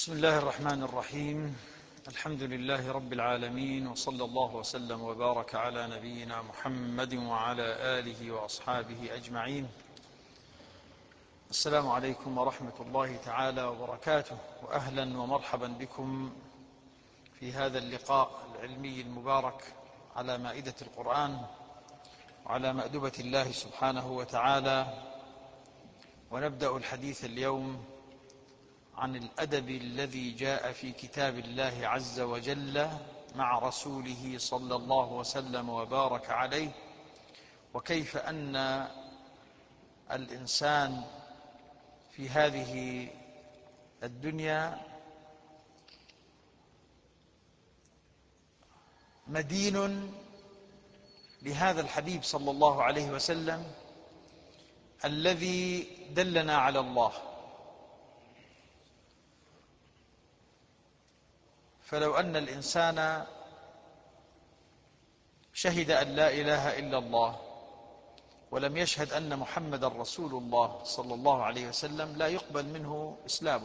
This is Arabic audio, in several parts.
بسم الله الرحمن الرحيم. الحمد لله رب العالمين، وصلى الله وسلم وبارك على نبينا محمد وعلى آله وأصحابه أجمعين. السلام عليكم ورحمة الله تعالى وبركاته، وأهلا ومرحبا بكم في هذا اللقاء العلمي المبارك على مائدة القرآن وعلى مأدبة الله سبحانه وتعالى. ونبدأ الحديث اليوم عن الأدب الذي جاء في كتاب الله عز وجل مع رسوله صلى الله وسلم وبارك عليه، وكيف أن الإنسان في هذه الدنيا مدين لهذا الحبيب صلى الله عليه وسلم الذي دلنا على الله. فلو أن الإنسان شهد أن لا إله إلا الله ولم يشهد أن محمد رسول الله صلى الله عليه وسلم لا يقبل منه إسلامه.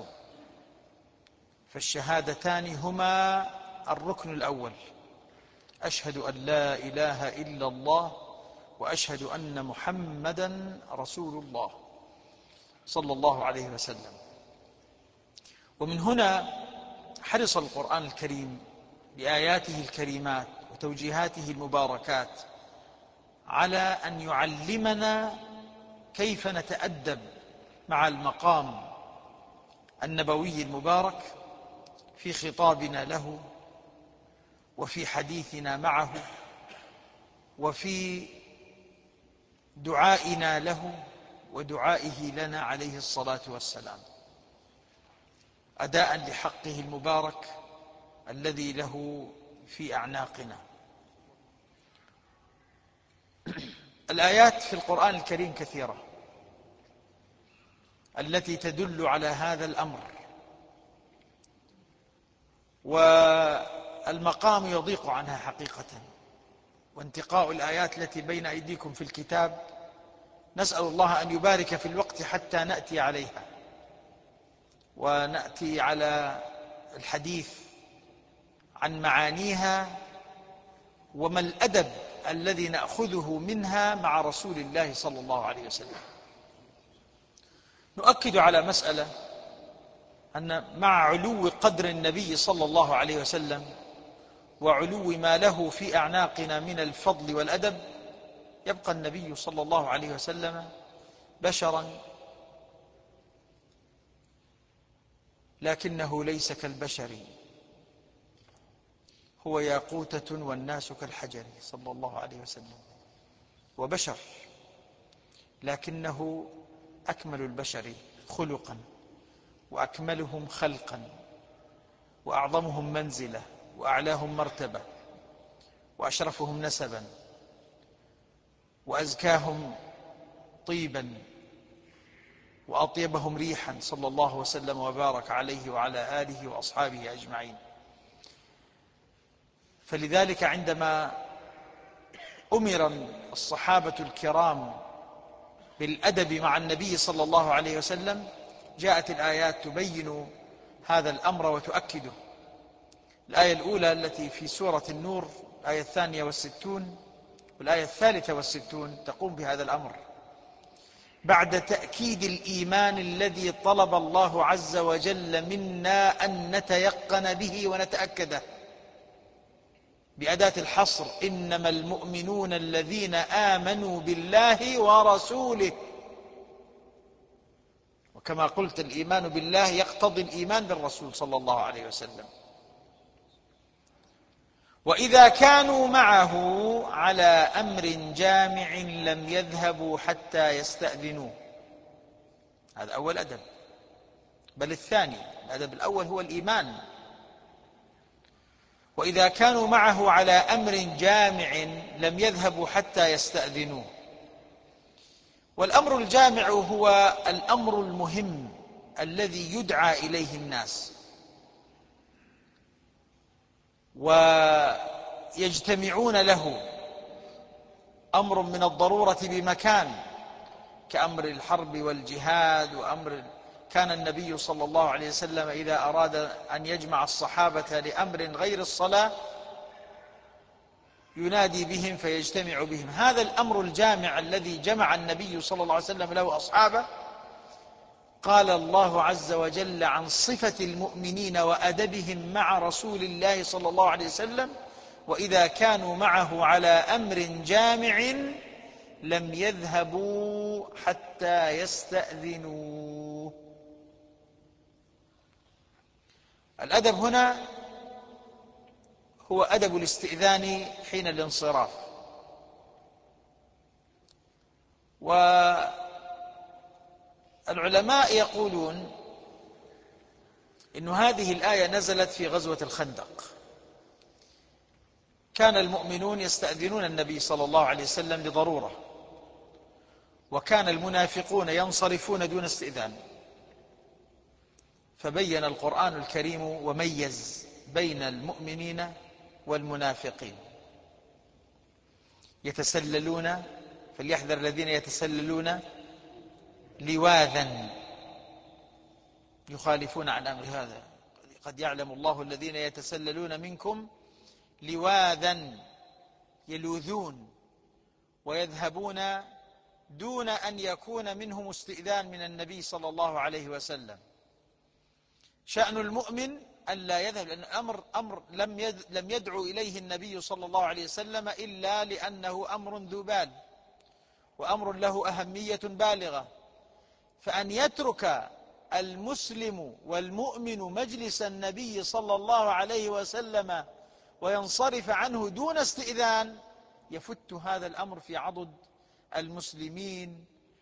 فالشهادتان هما الركن الأول: أشهد أن لا إله إلا الله وأشهد أن محمدا رسول الله صلى الله عليه وسلم. ومن هنا حرص القرآن الكريم بآياته الكريمات وتوجيهاته المباركات على أن يعلمنا كيف نتأدب مع المقام النبوي المبارك في خطابنا له، وفي حديثنا معه، وفي دعائنا له ودعائه لنا عليه الصلاة والسلام، أداء لحقه المبارك الذي له في أعناقنا. الآيات في القرآن الكريم كثيرة التي تدل على هذا الأمر، والمقام يضيق عنها حقيقة. وانتقاء الآيات التي بين أيديكم في الكتاب نسأل الله أن يبارك في الوقت حتى نأتي عليها ونأتي على الحديث عن معانيها وما الأدب الذي نأخذه منها مع رسول الله صلى الله عليه وسلم. نؤكد على مسألة: أن مع علو قدر النبي صلى الله عليه وسلم وعلو ما له في أعناقنا من الفضل والأدب، يبقى النبي صلى الله عليه وسلم بشرا، لكنه ليس كالبشر، هو ياقوتة والناس كالحجر صلى الله عليه وسلم. وبشر، لكنه أكمل البشر خلقا، وأكملهم خلقا، وأعظمهم منزلة، وأعلاهم مرتبة، وأشرفهم نسبا، وأزكاهم طيبا، وأطيبهم ريحا صلى الله وسلم وبارك عليه وعلى آله وأصحابه أجمعين. فلذلك عندما أمر الصحابة الكرام بالأدب مع النبي صلى الله عليه وسلم، جاءت الآيات تبين هذا الأمر وتؤكده. الآية الأولى التي في سورة النور، الآية 62 والآية 63، تقوم بهذا الأمر بعد تأكيد الإيمان الذي طلب الله عز وجل منا أن نتيقن به ونتأكده بأداة الحصر: إنما المؤمنون الذين آمنوا بالله ورسوله. وكما قلت، الإيمان بالله يقتضي الإيمان بالرسول صلى الله عليه وسلم. وإذا كانوا معه على أمر جامع لم يذهبوا حتى يستأذنوه. هذا أول أدب، بل الثاني. الأدب الأول هو الإيمان. وإذا كانوا معه على أمر جامع لم يذهبوا حتى يستأذنوه. والأمر الجامع هو الأمر المهم الذي يدعى إليه الناس ويجتمعون له، أمر من الضرورة بمكان، كأمر الحرب والجهاد وأمر كان النبي صلى الله عليه وسلم إذا أراد أن يجمع الصحابة لأمر غير الصلاة ينادي بهم فيجتمع بهم. هذا الأمر الجامع الذي جمع النبي صلى الله عليه وسلم له أصحابه، قال الله عز وجل عن صفة المؤمنين وأدبهم مع رسول الله صلى الله عليه وسلم: وإذا كانوا معه على أمر جامع لم يذهبوا حتى يستأذنوه. الأدب هنا هو أدب الاستئذان حين الانصراف. والعلماء يقولون إن هذه الآية نزلت في غزوة الخندق. كان المؤمنون يستأذنون النبي صلى الله عليه وسلم لضرورة، وكان المنافقون ينصرفون دون استئذان، فبين القرآن الكريم وميز بين المؤمنين والمنافقين. يتسللون، فليحذر الذين يتسللون لواذا يخالفون عن أمر هذا، قد يعلم الله الذين يتسللون منكم لواذا يلوذون ويذهبون دون أن يكون منهم استئذان من النبي صلى الله عليه وسلم. شأن المؤمن ألا يذهب، لأن أمر لم يدعو إليه النبي صلى الله عليه وسلم إلا لأنه أمر ذو بال وأمر له أهمية بالغة. فأن يترك المسلم والمؤمن مجلس النبي صلى الله عليه وسلم وينصرف عنه دون استئذان يفت هذا الأمر في عضد المسلمين،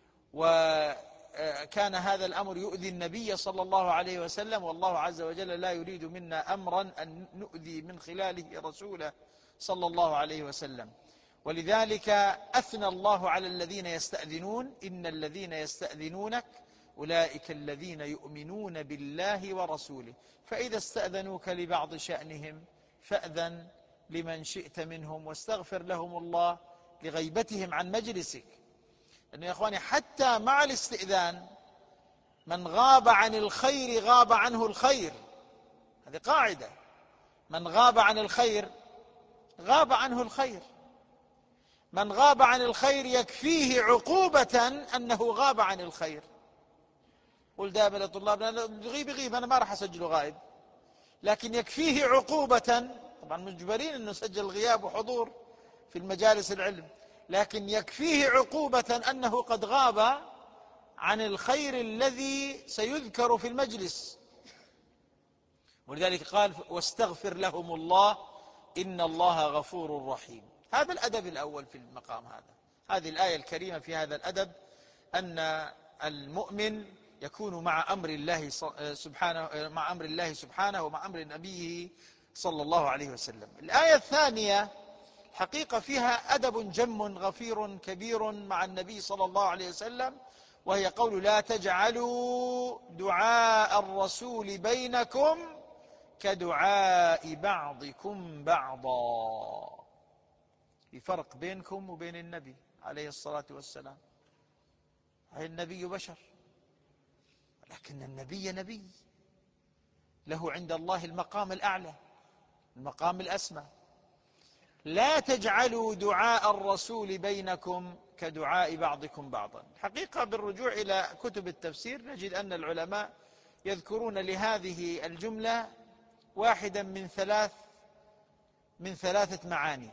وكان هذا الأمر يؤذي النبي صلى الله عليه وسلم، والله عز وجل لا يريد منا أمرا أن نؤذي من خلاله رسوله صلى الله عليه وسلم. ولذلك أثنى الله على الذين يستأذنون: إن الذين يستأذنونك أولئك الذين يؤمنون بالله ورسوله فإذا استأذنوك لبعض شأنهم فأذن لمن شئت منهم واستغفر لهم الله لغيبتهم عن مجلسك. لأنه يا أخواني حتى مع الاستئذان من غاب عن الخير غاب عنه الخير، هذه قاعدة، من غاب عن الخير غاب عنه الخير. من غاب عن الخير يكفيه عقوبة أنه غاب عن الخير. قل دائما لطلابنا: يغيب أنا ما راح أسجله غائب، لكن يكفيه عقوبة. طبعا مجبرين أن نسجل الغياب وحضور في المجالس العلم، لكن يكفيه عقوبة أنه قد غاب عن الخير الذي سيذكر في المجلس. ولذلك قال: واستغفر لهم الله إن الله غفور رحيم. هذا الأدب الأول في المقام هذا. هذه الآية الكريمة في هذا الأدب أن المؤمن يكون مع أمر الله سبحانه ومع أمر نبيه صلى الله عليه وسلم. الآية الثانية حقيقة فيها أدب جم غفير كبير مع النبي صلى الله عليه وسلم، وهي قول: لا تجعلوا دعاء الرسول بينكم كدعاء بعضكم بعضا. في فرق بينكم وبين النبي عليه الصلاة والسلام. النبي بشر، لكن النبي نبي له عند الله المقام الأعلى، المقام الأسمى. لا تجعلوا دعاء الرسول بينكم كدعاء بعضكم بعضا. حقيقة بالرجوع إلى كتب التفسير نجد أن العلماء يذكرون لهذه الجملة واحدا من ثلاثة معاني.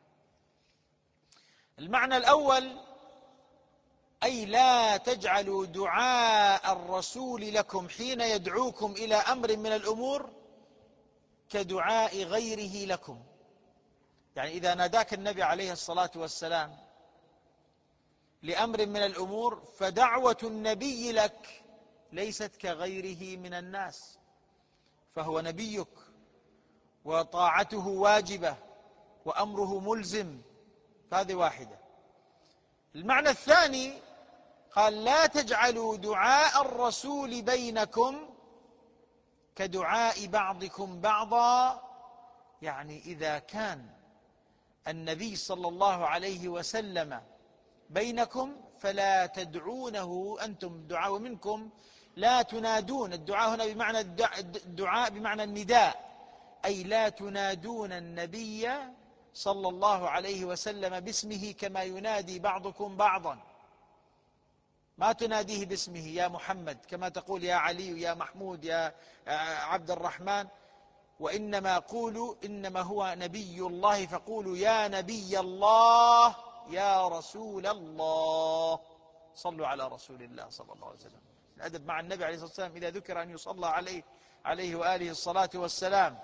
المعنى الأول: أي لا تجعلوا دعاء الرسول لكم حين يدعوكم إلى أمر من الأمور كدعاء غيره لكم. يعني إذا ناداك النبي عليه الصلاة والسلام لأمر من الأمور فدعوة النبي لك ليست كغيره من الناس، فهو نبيك وطاعته واجبة وأمره ملزم. فهذه واحدة. المعنى الثاني قال: لا تجعلوا دعاء الرسول بينكم كدعاء بعضكم بعضا. يعني إذا كان النبي صلى الله عليه وسلم بينكم فلا تدعونه أنتم دعاء منكم لا تنادون، الدعاء هنا بمعنى الدعاء بمعنى النداء، أي لا تنادون النبي صلى الله عليه وسلم باسمه كما ينادي بعضكم بعضا. ما تناديه باسمه يا محمد كما تقول يا علي يا محمود يا عبد الرحمن، وإنما قولوا إنما هو نبي الله فقولوا يا نبي الله يا رسول الله. صلوا على رسول الله صلى الله عليه وسلم. الأدب مع النبي عليه الصلاة والسلام إذا ذكر أن يصلى عليه وآله الصلاة والسلام.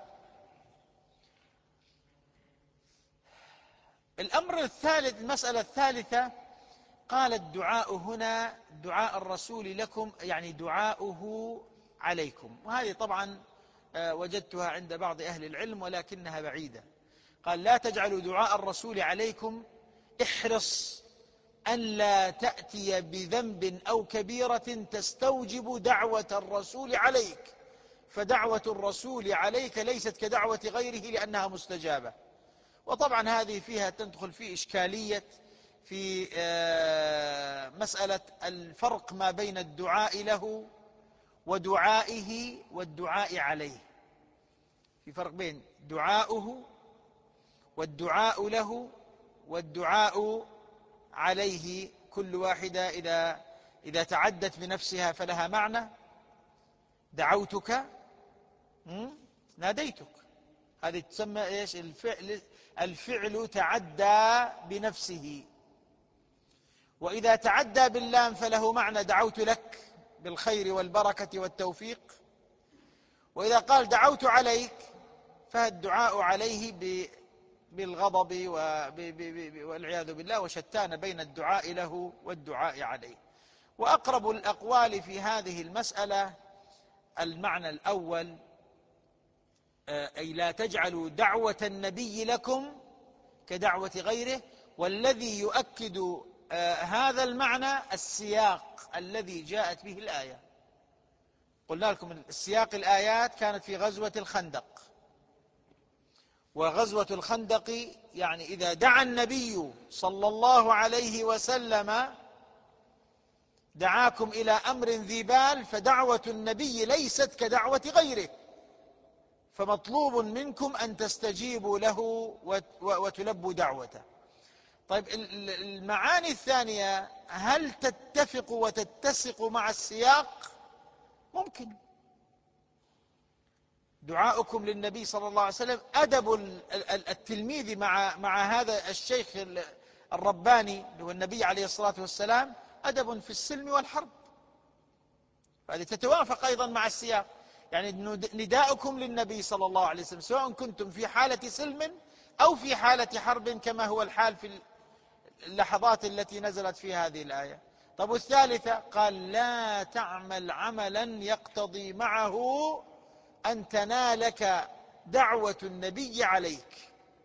الأمر الثالث، المسألة الثالثة، قال الدعاء هنا دعاء الرسول لكم يعني دعاؤه عليكم، وهذه طبعا وجدتها عند بعض أهل العلم ولكنها بعيدة. قال لا تجعلوا دعاء الرسول عليكم، احرص أن لا تأتي بذنب أو كبيرة تستوجب دعوة الرسول عليك، فدعوة الرسول عليك ليست كدعوة غيره لأنها مستجابة. وطبعا هذه فيها تدخل في إشكالية في مسألة الفرق ما بين الدعاء له ودعائه والدعاء عليه. في فرق بين دعاؤه والدعاء له والدعاء عليه. كل واحدة إذا تعدت بنفسها فلها معنى. دعوتك، ناديتك، هذه تسمى إيش؟ الفعل تعدى بنفسه. وإذا تعدى باللام فله معنى دعوت لك بالخير والبركة والتوفيق. وإذا قال دعوت عليك فالدعاء عليه بالغضب والعياذ بالله، وشتان بين الدعاء له والدعاء عليه. وأقرب الأقوال في هذه المسألة المعنى الأول، أي لا تجعلوا دعوة النبي لكم كدعوة غيره. والذي يؤكد هذا المعنى السياق الذي جاءت به الآية. قلنا لكم السياق الآيات كانت في غزوة الخندق، وغزوة الخندق يعني إذا دعا النبي صلى الله عليه وسلم دعاكم إلى أمر ذي بال، فدعوة النبي ليست كدعوة غيره، فمطلوب منكم أن تستجيبوا له وتلبوا دعوته. طيب المعاني الثانية هل تتفق وتتسق مع السياق؟ ممكن. دعاؤكم للنبي صلى الله عليه وسلم، أدب التلميذ مع هذا الشيخ الرباني اللي هو النبي عليه الصلاة والسلام أدب في السلم والحرب، هذه تتوافق أيضا مع السياق. يعني نداؤكم للنبي صلى الله عليه وسلم سواء كنتم في حالة سلم أو في حالة حرب كما هو الحال في اللحظات التي نزلت في هذه الآية. طب والثالثة قال لا تعمل عملا يقتضي معه أن تنالك دعوة النبي عليك.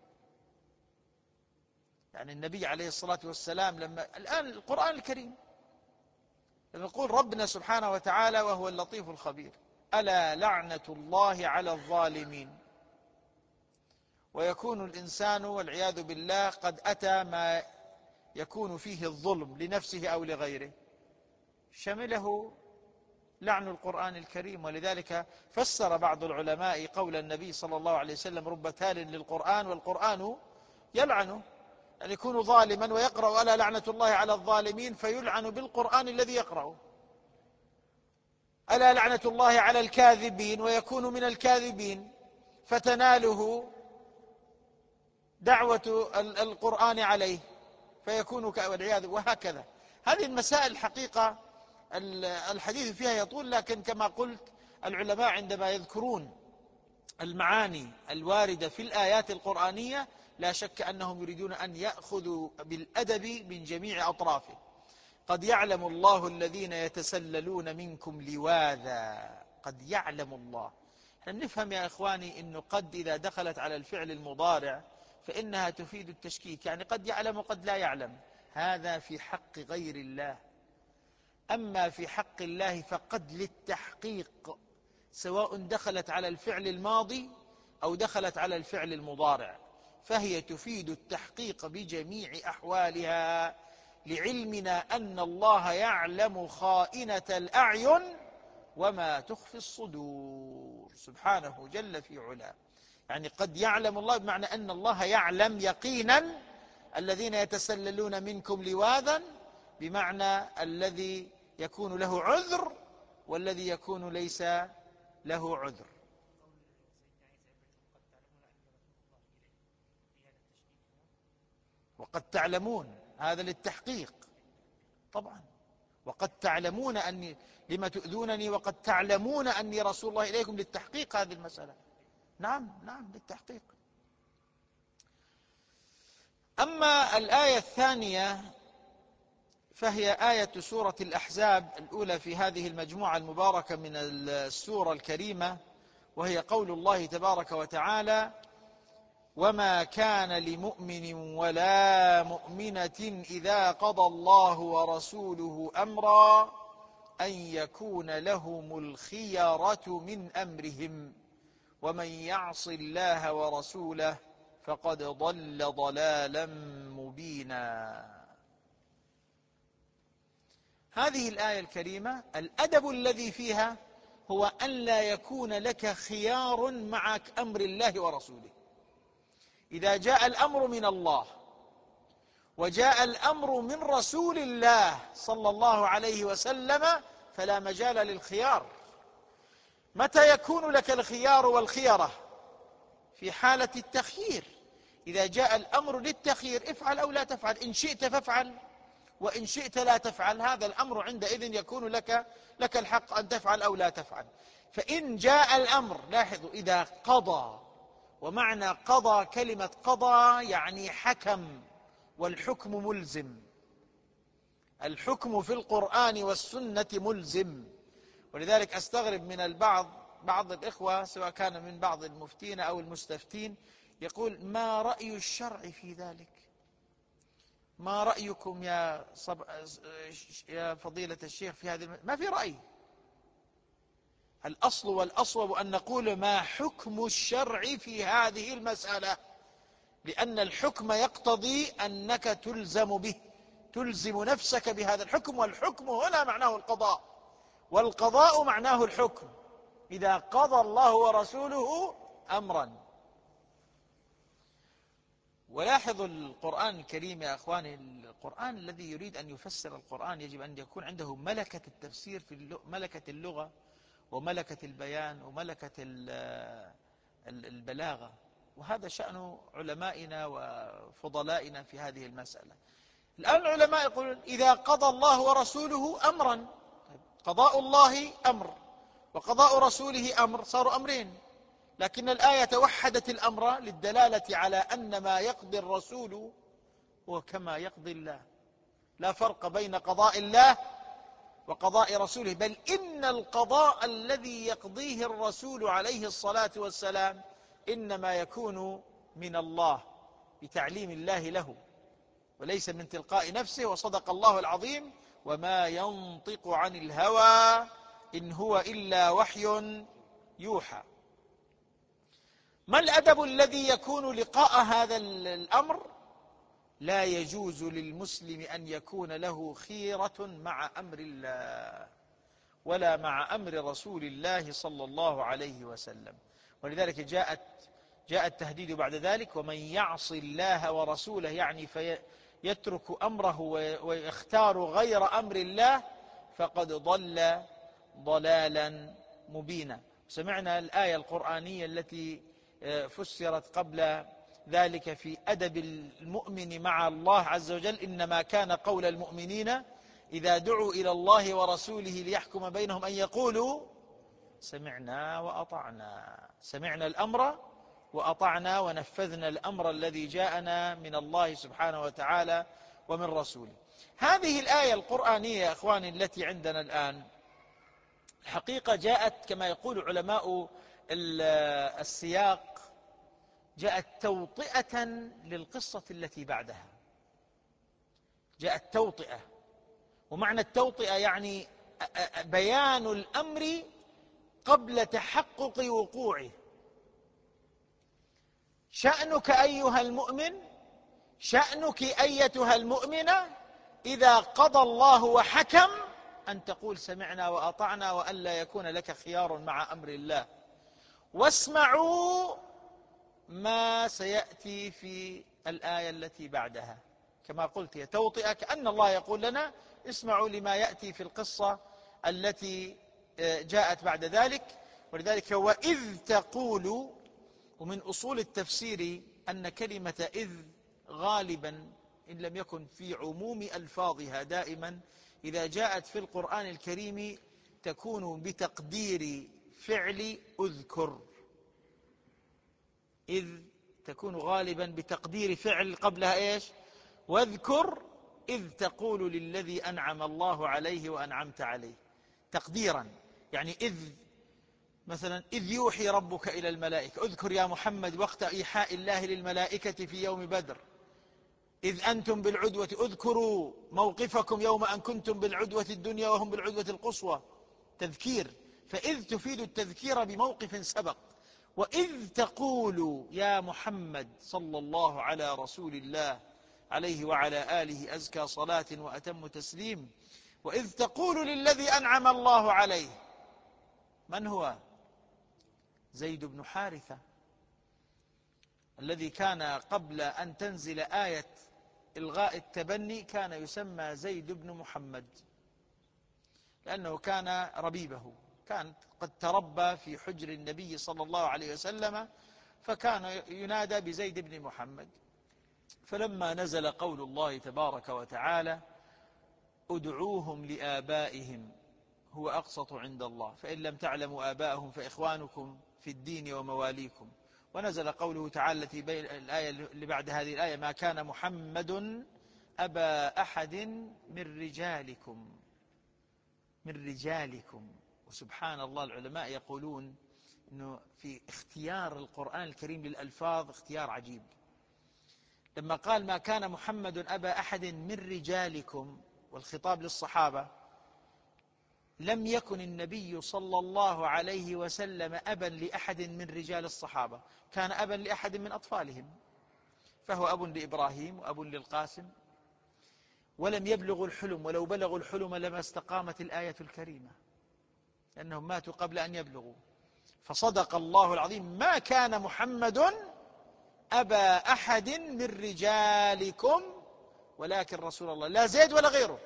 يعني النبي عليه الصلاة والسلام لما الآن القرآن الكريم لما يقول ربنا سبحانه وتعالى وهو اللطيف الخبير ألا لعنة الله على الظالمين، ويكون الإنسان والعياذ بالله قد أتى ما يكون فيه الظلم لنفسه أو لغيره، شمله لعن القرآن الكريم. ولذلك فسر بعض العلماء قول النبي صلى الله عليه وسلم رب تال للقرآن والقرآن يلعنه، أن يكون ظالما ويقرأ ألا لعنة الله على الظالمين فيلعن بالقرآن الذي يقرأه. ألا لعنة الله على الكاذبين ويكون من الكاذبين فتناله دعوة القرآن عليه فيكون والعياذ. وهكذا هذه المسائل الحقيقة الحديث فيها يطول، لكن كما قلت العلماء عندما يذكرون المعاني الواردة في الآيات القرآنية لا شك أنهم يريدون أن يأخذوا بالأدب من جميع أطرافه. قد يعلم الله الذين يتسللون منكم لواذا، قد يعلم الله. نفهم يا إخواني أنه قد إذا دخلت على الفعل المضارع فإنها تفيد التشكيك، يعني قد يعلم وقد لا يعلم، هذا في حق غير الله. أما في حق الله فقد للتحقيق، سواء دخلت على الفعل الماضي أو دخلت على الفعل المضارع، فهي تفيد التحقيق بجميع أحوالها، لعلمنا أن الله يعلم خائنة الأعين وما تخفي الصدور سبحانه جل في علاه. يعني قد يعلم الله بمعنى أن الله يعلم يقينا الذين يتسللون منكم لواذا، بمعنى الذي يكون له عذر والذي يكون ليس له عذر. وقد تعلمون هذا للتحقيق طبعا، وقد تعلمون أني لما تؤذونني وقد تعلمون أني رسول الله إليكم، للتحقيق هذه المسألة. نعم للتحقيق. أما الآية الثانية فهي آية سورة الأحزاب الأولى في هذه المجموعة المباركة من السورة الكريمة، وهي قول الله تبارك وتعالى: وما كان لمؤمن ولا مؤمنة إذا قضى الله ورسوله أمرا أن يكون لهم الخيرة من أمرهم ومن يعص الله ورسوله فقد ضل ضلالا مبينا. هذه الآية الكريمة الأدب الذي فيها هو أن لا يكون لك خيار مع أمر الله ورسوله. إذا جاء الأمر من الله وجاء الأمر من رسول الله صلى الله عليه وسلم فلا مجال للخيار. متى يكون لك الخيار والخيرة؟ في حالة التخيير. إذا جاء الأمر للتخيير افعل أو لا تفعل، إن شئت فافعل وإن شئت لا تفعل، هذا الأمر عندئذ يكون لك الحق أن تفعل أو لا تفعل. فإن جاء الأمر، لاحظوا، إذا قضى، ومعنى قضى كلمة قضى يعني حكم، والحكم ملزم. الحكم في القرآن والسنة ملزم. ولذلك أستغرب من بعض الإخوة سواء كان من بعض المفتين أو المستفتين يقول: ما رأي الشرع في ذلك؟ ما رأيكم يا فضيلة الشيخ في هذه ما في رأي. الأصل والأصوب أن نقول ما حكم الشرع في هذه المسألة، لأن الحكم يقتضي أنك تلزم به، تلزم نفسك بهذا الحكم، والحكم هنا معناه القضاء، والقضاء معناه الحكم. إذا قضى الله ورسوله أمرا. ولاحظوا القرآن الكريم يا أخواني، القرآن الذي يريد أن يفسر القرآن يجب أن يكون عنده ملكة التفسير، في ملكة اللغة وملكة البيان وملكة البلاغة، وهذا شأن علمائنا وفضلائنا في هذه المسألة. الآن العلماء يقولون: إذا قضى الله ورسوله أمرا، قضاء الله أمر وقضاء رسوله أمر، صاروا أمرين. لكن الآية وحدت الأمر للدلالة على أن ما يقضي الرسول هو كما يقضي الله، لا فرق بين قضاء الله وقضاء رسوله، بل إن القضاء الذي يقضيه الرسول عليه الصلاة والسلام إنما يكون من الله بتعليم الله له، وليس من تلقاء نفسه. وصدق الله العظيم: وما ينطق عن الهوى إن هو إلا وحي يوحى. ما الأدب الذي يكون لقاء هذا الأمر؟ لا يجوز للمسلم أن يكون له خيرة مع أمر الله ولا مع أمر رسول الله صلى الله عليه وسلم. ولذلك جاء التهديد بعد ذلك: ومن يعص الله ورسوله، يعني فيترك أمره ويختار غير أمر الله فقد ضل ضلالا مبينا. سمعنا الآية القرآنية التي فسرت قبل ذلك في أدب المؤمن مع الله عز وجل: إنما كان قول المؤمنين إذا دعوا إلى الله ورسوله ليحكم بينهم أن يقولوا سمعنا وأطعنا. سمعنا الأمر وأطعنا ونفذنا الأمر الذي جاءنا من الله سبحانه وتعالى ومن رسوله. هذه الآية القرآنية يا أخواني التي عندنا الآن الحقيقة جاءت كما يقول علماء السياق، جاءت توطئة للقصة التي بعدها. جاءت توطئة، ومعنى التوطئة يعني بيان الأمر قبل تحقق وقوعه. شأنك أيها المؤمن، شأنك أيتها المؤمنة، إذا قضى الله وحكم أن تقول سمعنا وأطعنا وأن لا يكون لك خيار مع أمر الله. واسمعوا ما سيأتي في الآية التي بعدها، كما قلت هي توطئة، كأن الله يقول لنا اسمعوا لما يأتي في القصة التي جاءت بعد ذلك. ولذلك وإذ تقول، ومن أصول التفسير أن كلمة إذ غالبا إن لم يكن في عموم ألفاظها دائما إذا جاءت في القرآن الكريم تكون بتقدير فعل أذكر. إذ تكون غالبا بتقدير فعل قبلها إيش؟ واذكر إذ تقول للذي أنعم الله عليه وأنعمت عليه، تقديرا. يعني إذ مثلا إذ يوحي ربك إلى الملائكة، اذكر يا محمد وقت إيحاء الله للملائكة في يوم بدر. إذ أنتم بالعدوة، اذكروا موقفكم يوم أن كنتم بالعدوة الدنيا وهم بالعدوة القصوى، تذكير. فإذ تفيد التذكير بموقف سبق. وإذ تقول يا محمد صلى الله على رسول الله عليه وعلى آله أزكى صلاة وأتم تسليم. وإذ تقول للذي أنعم الله عليه، من هو؟ زيد بن حارثة، الذي كان قبل أن تنزل آية إلغاء التبني كان يسمى زيد بن محمد، لأنه كان ربيبه، كان قد تربى في حجر النبي صلى الله عليه وسلم، فكان ينادى بزيد بن محمد. فلما نزل قول الله تبارك وتعالى ادعوهم لآبائهم هو أقسط عند الله فإن لم تعلموا آباءهم فإخوانكم في الدين ومواليكم، ونزل قوله تعالى الآية اللي بعد هذه الآية ما كان محمد أبا أحد من رجالكم. وسبحان الله، العلماء يقولون أنه في اختيار القرآن الكريم للألفاظ اختيار عجيب. لما قال ما كان محمد أبا أحد من رجالكم والخطاب للصحابة، لم يكن النبي صلى الله عليه وسلم أبا لأحد من رجال الصحابة، كان أبا لأحد من أطفالهم، فهو أب لإبراهيم وأب للقاسم، ولم يبلغوا الحلم، ولو بلغوا الحلم لما استقامت الآية الكريمة، لأنهم ماتوا قبل أن يبلغوا. فصدق الله العظيم ما كان محمد أبا أحد من رجالكم ولكن رسول الله، لا زيد ولا غيره.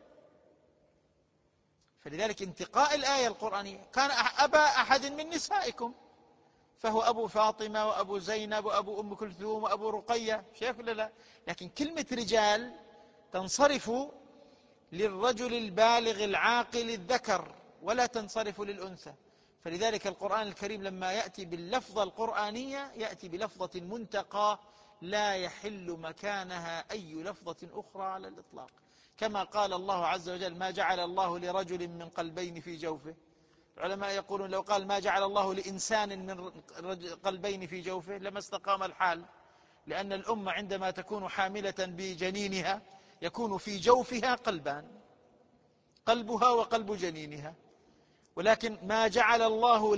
فلذلك انتقاء الآية القرآنية كان أبا أحد من نسائكم، فهو أبو فاطمة وأبو زينب وأبو أم كلثوم وأبو رقية، شايف ولا لا؟ لكن كلمة رجال تنصرف للرجل البالغ العاقل الذكر ولا تنصرف للأنثى. فلذلك القرآن الكريم لما يأتي باللفظة القرآنية يأتي بلفظة منتقى لا يحل مكانها أي لفظة أخرى على الإطلاق، كما قال الله عز وجل ما جعل الله لرجل من قلبين في جوفه. العلماء يقولون لو قال ما جعل الله لإنسان من قلبين في جوفه لما استقام الحال، لأن الأمة عندما تكون حاملة بجنينها يكون في جوفها قلبان، قلبها وقلب جنينها. ولكن ما جعل الله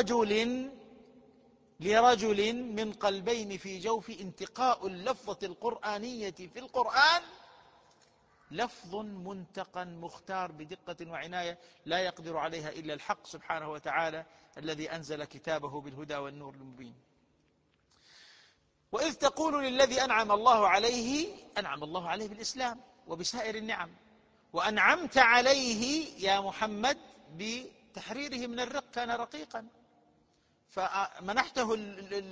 لرجل من قلبين في جوف، انتقاء اللفظة القرآنية في القرآن لفظ منتقى مختار بدقة وعناية لا يقدر عليها إلا الحق سبحانه وتعالى الذي أنزل كتابه بالهدى والنور المبين. وإذ تقول للذي أنعم الله عليه، أنعم الله عليه بالإسلام وبسائر النعم، وأنعمت عليه يا محمد بتحريره من الرق، كان رقيقا فمنحته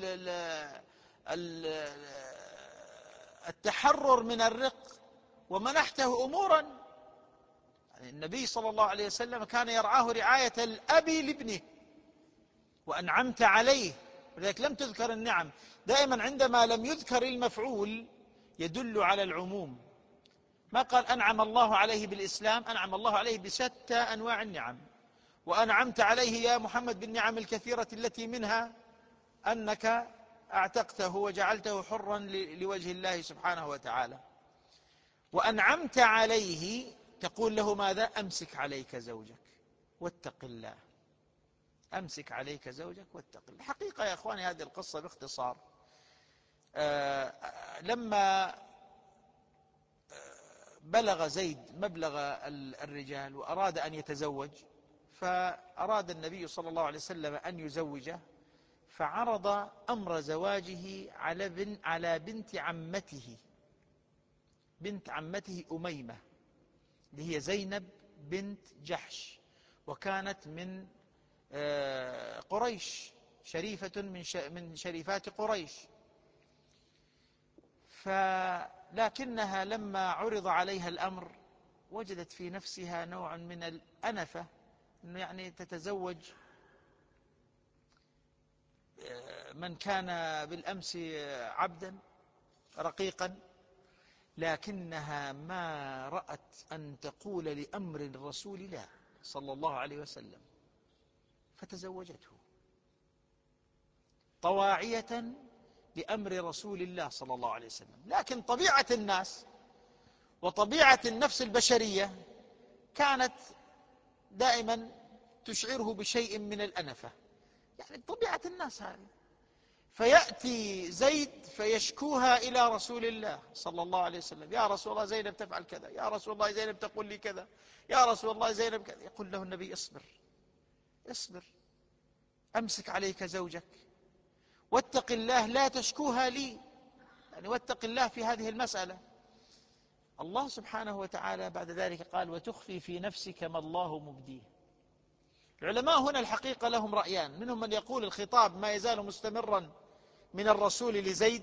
التحرر من الرق ومنحته أمورا. يعني النبي صلى الله عليه وسلم كان يرعاه رعاية الأب لابنه، وأنعمت عليه، ولذلك لم تذكر النعم. دائما عندما لم يذكر المفعول يدل على العموم. ما قال أنعم الله عليه بالإسلام، أنعم الله عليه بشتى أنواع النعم. وأنعمت عليه يا محمد بالنعم الكثيرة التي منها أنك أعتقته وجعلته حرا لوجه الله سبحانه وتعالى. وأنعمت عليه تقول له ماذا؟ أمسك عليك زوجك واتق الله، أمسك عليك زوجك واتق الله. الحقيقة يا أخواني هذه القصة باختصار، لما بلغ زيد مبلغ الرجال وأراد أن يتزوج، فأراد النبي صلى الله عليه وسلم أن يزوجه، فعرض أمر زواجه على بنت عمته أميمة، اللي هي زينب بنت جحش، وكانت من قريش، شريفة من شريفات قريش. لكنها لما عرض عليها الأمر وجدت في نفسها نوع من الأنفة، أنه يعني تتزوج من كان بالأمس عبدا رقيقا، لكنها ما رأت أن تقول لأمر الرسول لا صلى الله عليه وسلم، فتزوجته طواعية لأمر رسول الله صلى الله عليه وسلم. لكن طبيعة الناس وطبيعة النفس البشرية كانت دائما تشعره بشيء من الأنفة، يعني طبيعة الناس هذه. فيأتي زيد فيشكوها إلى رسول الله صلى الله عليه وسلم: يا رسول الله زينب تفعل كذا، يا رسول الله زينب تقول لي كذا، يا رسول الله زينب كذا. يقول له النبي: اصبر، أمسك عليك زوجك واتق الله، لا تشكوها لي، يعني واتق الله في هذه المسألة. الله سبحانه وتعالى بعد ذلك قال: وتخفي في نفسك ما الله مبديه. العلماء هنا الحقيقة لهم رأيان، منهم من يقول الخطاب ما يزال مستمرا من الرسول لزيد،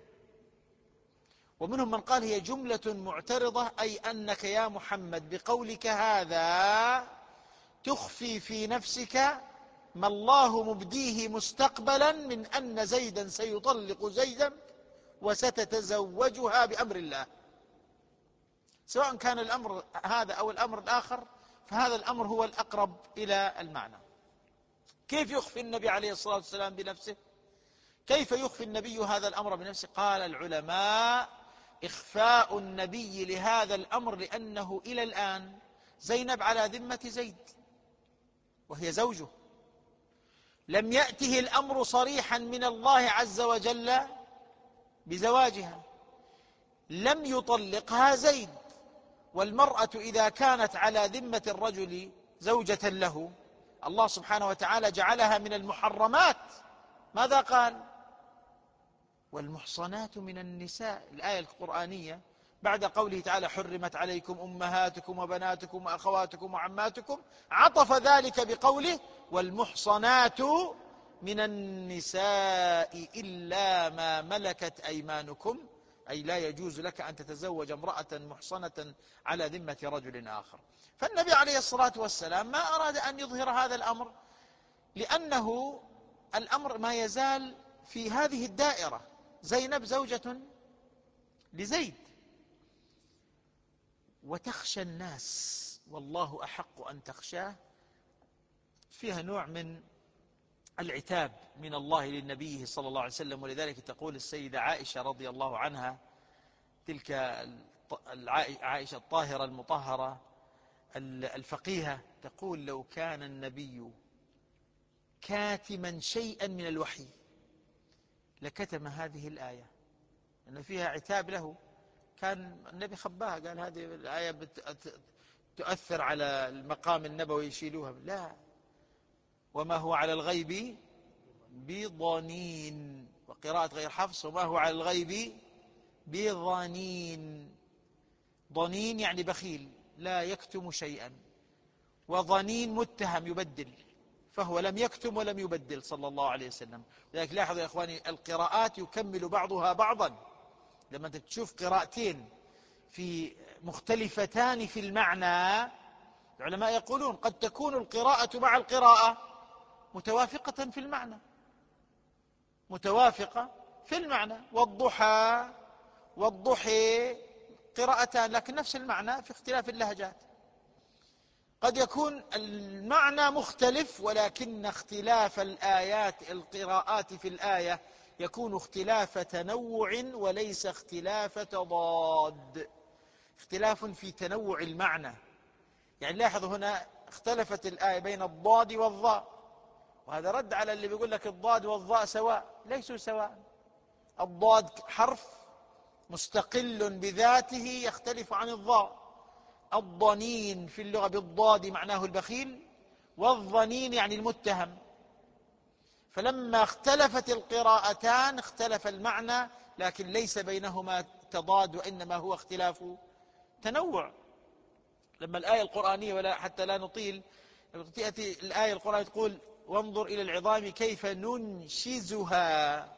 ومنهم من قال هي جملة معترضة، أي أنك يا محمد بقولك هذا تخفي في نفسك ما الله مبديه مستقبلا من أن زيدا سيطلق زيدا وستتزوجها بأمر الله. سواء كان الأمر هذا أو الأمر الآخر، فهذا الأمر هو الأقرب إلى المعنى. كيف يخفي النبي عليه الصلاة والسلام بنفسه؟ كيف يخفي النبي هذا الأمر بنفسه؟ قال العلماء: إخفاء النبي لهذا الأمر لأنه إلى الآن زينب على ذمة زيد وهي زوجه، لم يأته الأمر صريحا من الله عز وجل بزواجها، لم يطلقها زيد. والمرأة إذا كانت على ذمة الرجل زوجة له، الله سبحانه وتعالى جعلها من المحرمات. ماذا قال؟ والمحصنات من النساء، الآية القرآنية، بعد قوله تعالى: حرمت عليكم أمهاتكم وبناتكم وأخواتكم وعماتكم، عطف ذلك بقوله: والمحصنات من النساء إلا ما ملكت أيمانكم، أي لا يجوز لك أن تتزوج امرأة محصنة على ذمة رجل آخر. فالنبي عليه الصلاة والسلام ما أراد أن يظهر هذا الأمر، لأنه الأمر ما يزال في هذه الدائرة. زينب زوجة لزيد، وتخشى الناس والله أحق أن تخشاه، فيها نوع من العتاب من الله للنبي صلى الله عليه وسلم. ولذلك تقول السيدة عائشة رضي الله عنها، تلك عائشة الطاهرة المطهرة الفقيهة، تقول: لو كان النبي كاتما شيئا من الوحي لكتم هذه الآية، أن فيها عتاب له. كان النبي خباها، قال هذه الآية تؤثر على المقام النبوي، يشيلوها. لا، وما هو على الغيب بضنين، وقراءة غير حفص: وما هو على الغيب بضنين. ضنين يعني بخيل لا يكتم شيئا، وضنين متهم يبدل، فهو لم يكتم ولم يبدل صلى الله عليه وسلم. لذلك لاحظوا يا إخواني، القراءات يكمل بعضها بعضا. لما أنت تشوف قراءتين في مختلفتان في المعنى، العلماء يقولون قد تكون القراءة مع القراءة متوافقة في المعنى، متوافقة في المعنى. والضحى قراءتان لكن نفس المعنى في اختلاف اللهجات. قد يكون المعنى مختلف، ولكن اختلاف القراءات في الآية يكون اختلاف تنوع وليس اختلاف تضاد، اختلاف في تنوع المعنى. يعني لاحظوا هنا اختلفت الآية بين الضاد والضاء، وهذا رد على اللي بيقول لك الضاد والضاء سواء. ليسوا سواء. الضاد حرف مستقل بذاته يختلف عن الضاء. الضنين في اللغة بالضاد معناه البخيل، والظنين يعني المتهم. فلما اختلفت القراءتان اختلف المعنى، لكن ليس بينهما تضاد، وإنما هو اختلاف تنوع. لما الآية القرآنية، ولا حتى لا نطيل، تأتي الآية القرآنية تقول: وانظر إلى العظام كيف ننشزها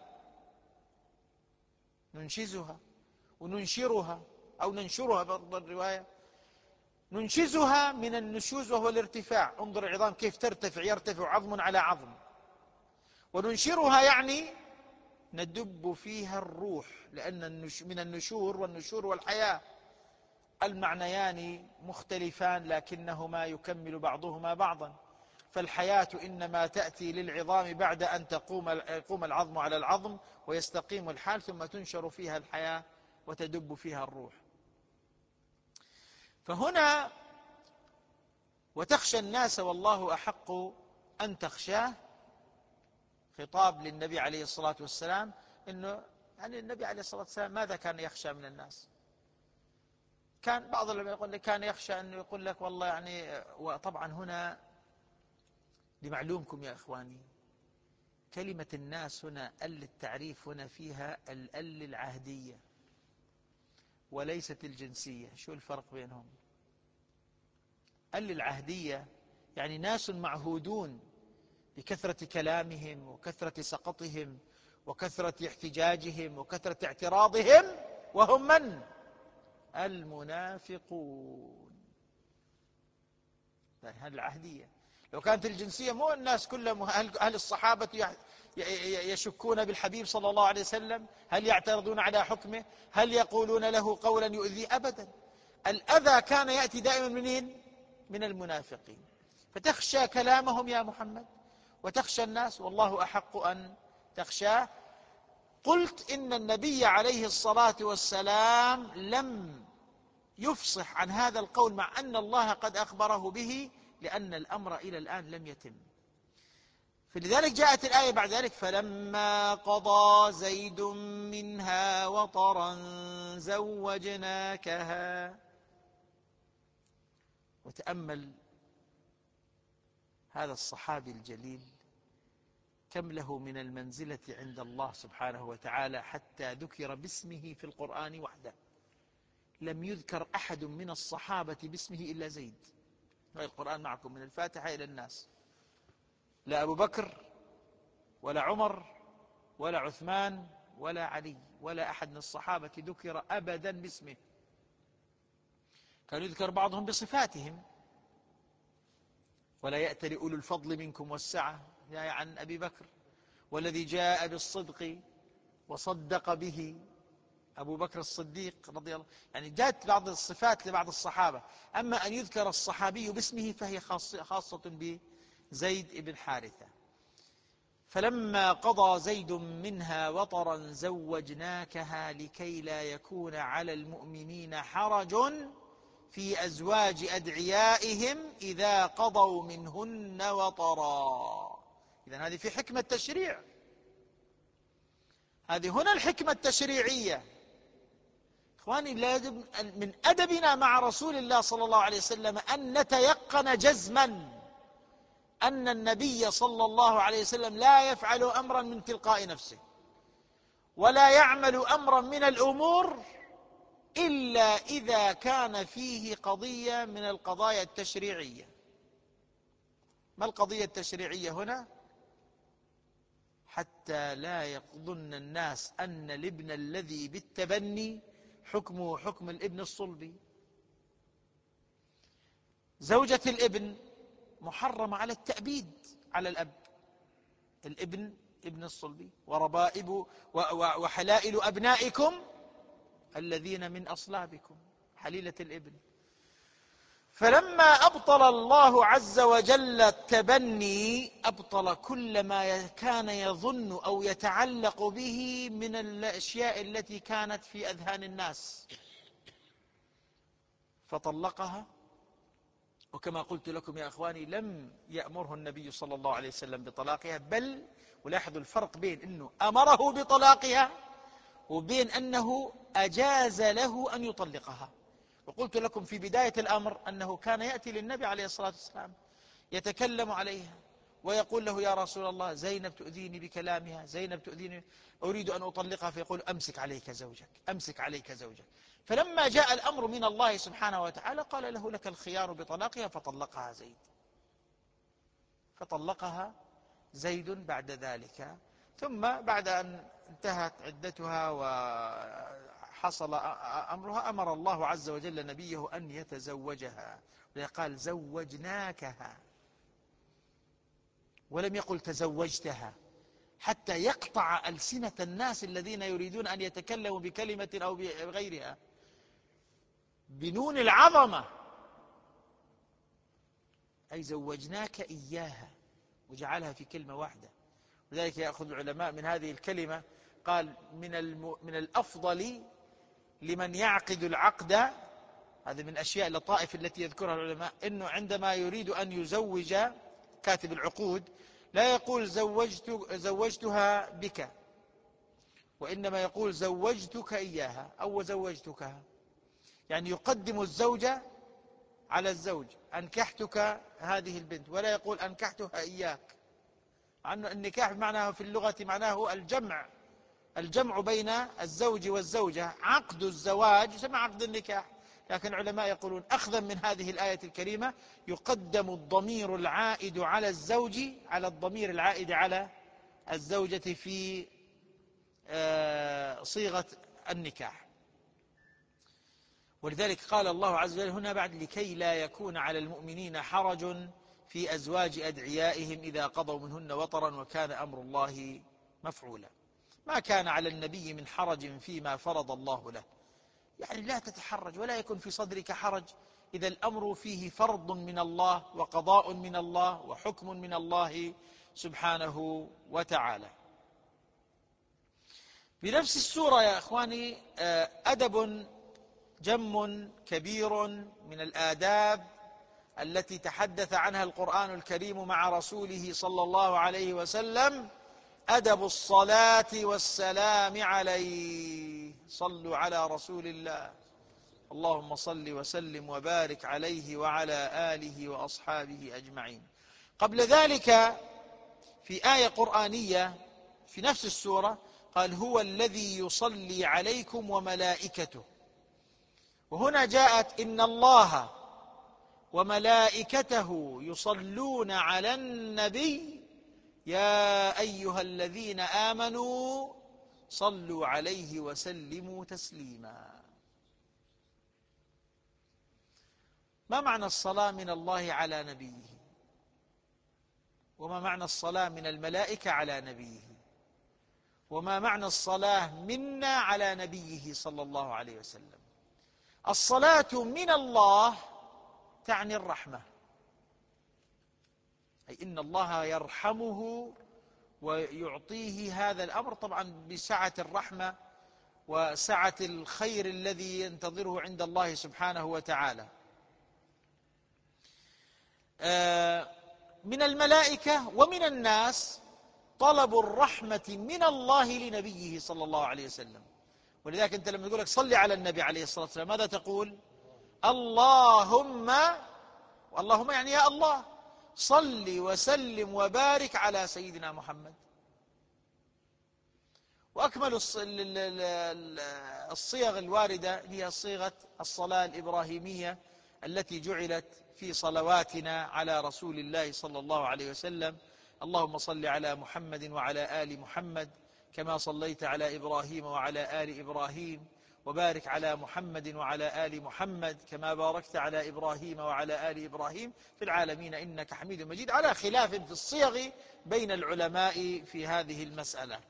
وننشرها، أو ننشرها برضو الرواية. ننشزها من النشوز وهو الارتفاع. انظر العظام كيف ترتفع، يرتفع عظم على عظم. وننشرها يعني ندب فيها الروح، لأن من النشور، والنشور والحياة المعنيان مختلفان لكنهما يكمل بعضهما بعضا. فالحياة إنما تأتي للعظام بعد أن يقوم العظم على العظم ويستقيم الحال، ثم تنشر فيها الحياة وتدب فيها الروح. فهنا وتخشى الناس والله أحق أن تخشاه، خطاب للنبي عليه الصلاة والسلام. إنه يعني النبي عليه الصلاة والسلام ماذا كان يخشى من الناس؟ كان بعض العلماء يقول لك كان يخشى أنه يقول لك والله يعني. وطبعا هنا لمعلومكم يا إخواني، كلمة الناس هنا التعريف هنا فيها العهدية وليست الجنسية. شو الفرق بينهم؟ العهدية يعني ناس معهودون بكثرة كلامهم وكثرة سقطهم وكثرة احتجاجهم وكثرة اعتراضهم، وهم من؟ المنافقون. هذه العهدية. لو كانت الجنسية مو الناس كلهم، هل الصحابة يشكون بالحبيب صلى الله عليه وسلم؟ هل يعترضون على حكمه؟ هل يقولون له قولا يؤذي؟ أبدا. الأذى كان يأتي دائما منين؟ من المنافقين. فتخشى كلامهم يا محمد وتخشى الناس، والله أحق أن تخشاه. قلت إن النبي عليه الصلاة والسلام لم يفصح عن هذا القول مع أن الله قد أخبره به، لأن الأمر إلى الآن لم يتم. فلذلك جاءت الآية بعد ذلك: فلما قضى زيد منها وطرا زوجناكها. وتأمل هذا الصحابي الجليل كم له من المنزلة عند الله سبحانه وتعالى، حتى ذكر باسمه في القرآن وحده. لم يذكر أحد من الصحابة باسمه إلا زيد. القرآن معكم من الفاتحة إلى الناس. لا أبو بكر ولا عمر ولا عثمان ولا علي ولا أحد من الصحابة ذكر أبدا باسمه. كان يذكر بعضهم بصفاتهم: ولا يأتل أولو الفضل منكم والسعة، جاء عن أبي بكر. والذي جاء بالصدق وصدق به أبو بكر الصديق رضي الله. يعني جاءت بعض الصفات لبعض الصحابة. أما أن يذكر الصحابي باسمه فهي خاصة بزيد بن حارثة. فلما قضى زيد منها وطرا زوجناكها لكي لا يكون على المؤمنين حرج في أزواج أدعيائهم إذا قضوا منهن وطرا. إذن هذه في حكمة تشريع، هذه هنا الحكمة التشريعية. إخواني، لازم من أدبنا مع رسول الله صلى الله عليه وسلم أن نتيقن جزما أن النبي صلى الله عليه وسلم لا يفعل أمرا من تلقاء نفسه، ولا يعمل أمرا من الأمور إلا إذا كان فيه قضية من القضايا التشريعية. ما القضية التشريعية هنا؟ حتى لا يظن الناس أن الابن الذي بالتبني حكمه حكم الابن الصلبي. زوجة الابن محرم على التأبيد على الأب. الابن ابن الصلبي: وربائب وحلائل أبنائكم الذين من أصلابكم، حليلة الابن. فلما أبطل الله عز وجل التبني أبطل كل ما كان يظن أو يتعلق به من الأشياء التي كانت في أذهان الناس، فطلقها. وكما قلت لكم يا أخواني، لم يأمره النبي صلى الله عليه وسلم بطلاقها، بل ولاحظوا الفرق بين أنه أمره بطلاقها وبين أنه أجاز له أن يطلقها. وقلت لكم في بداية الأمر أنه كان يأتي للنبي عليه الصلاة والسلام يتكلم عليها ويقول له: يا رسول الله، زينب تؤذيني بكلامها، زينب تؤذيني، أريد أن أطلقها. فيقول: أمسك عليك زوجك، أمسك عليك زوجك. فلما جاء الأمر من الله سبحانه وتعالى قال له: لك الخيار بطلاقها. فطلقها زيد، فطلقها زيد بعد ذلك. ثم بعد أن انتهت عدتها وحصل أمرها، أمر الله عز وجل نبيه أن يتزوجها، قال: زوجناكها، ولم يقل تزوجتها، حتى يقطع ألسنة الناس الذين يريدون أن يتكلموا بكلمة أو بغيرها بنون العظمة، أي زوجناك إياها، وجعلها في كلمة واحدة. لذلك يأخذ العلماء من هذه الكلمة، قال: من الأفضل لمن يعقد العقد، هذا من أشياء اللطائف التي يذكرها العلماء، أنه عندما يريد أن يزوج كاتب العقود لا يقول زوجتها بك، وإنما يقول زوجتك إياها أو زوجتكها، يعني يقدم الزوجة على الزوج، أنكحتك هذه البنت، ولا يقول أنكحتها إياك. عنه النكاح معناه في اللغة معناه الجمع بين الزوج والزوجة، عقد الزواج يسمى عقد النكاح. لكن العلماء يقولون أخذا من هذه الآية الكريمة يقدم الضمير العائد على الزوج على الضمير العائد على الزوجة في صيغة النكاح. ولذلك قال الله عز وجل هنا بعد: لكي لا يكون على المؤمنين حرج في أزواج أدعيائهم إذا قضوا منهن وطرا وكان أمر الله مفعولا. ما كان على النبي من حرج فيما فرض الله له، يعني لا تتحرج ولا يكن في صدرك حرج إذا الأمر فيه فرض من الله وقضاء من الله وحكم من الله سبحانه وتعالى. بنفس السورة يا أخواني أدب جم كبير من الآداب التي تحدث عنها القرآن الكريم مع رسوله صلى الله عليه وسلم، أدب الصلاة والسلام عليه. صلوا على رسول الله، اللهم صل وسلم وبارك عليه وعلى آله وأصحابه أجمعين. قبل ذلك في آية قرآنية في نفس السورة قال: هو الذي يصلي عليكم وملائكته. وهنا جاءت: إن الله وملائكته يصلون على النبي يا أيها الذين آمنوا صلوا عليه وسلموا تسليما. ما معنى الصلاة من الله على نبيه؟ وما معنى الصلاة من الملائكة على نبيه؟ وما معنى الصلاة منا على نبيه صلى الله عليه وسلم؟ الصلاة من الله تعني الرحمة، أي إن الله يرحمه ويعطيه هذا الأمر، طبعا بسعة الرحمة وسعة الخير الذي ينتظره عند الله سبحانه وتعالى. من الملائكة ومن الناس طلب الرحمة من الله لنبيه صلى الله عليه وسلم. ولذلك أنت لما يقول لك صلي على النبي عليه الصلاة والسلام ماذا تقول؟ اللهم، واللهم يعني يا الله، صل وسلم وبارك على سيدنا محمد. وأكمل الصيغ الواردة هي صيغة الصلاة الإبراهيمية التي جعلت في صلواتنا على رسول الله صلى الله عليه وسلم: اللهم صل على محمد وعلى آل محمد كما صليت على إبراهيم وعلى آل إبراهيم، وبارك على محمد وعلى آل محمد كما باركت على إبراهيم وعلى آل إبراهيم في العالمين إنك حميد مجيد، على خلاف في الصيغ بين العلماء في هذه المسألة.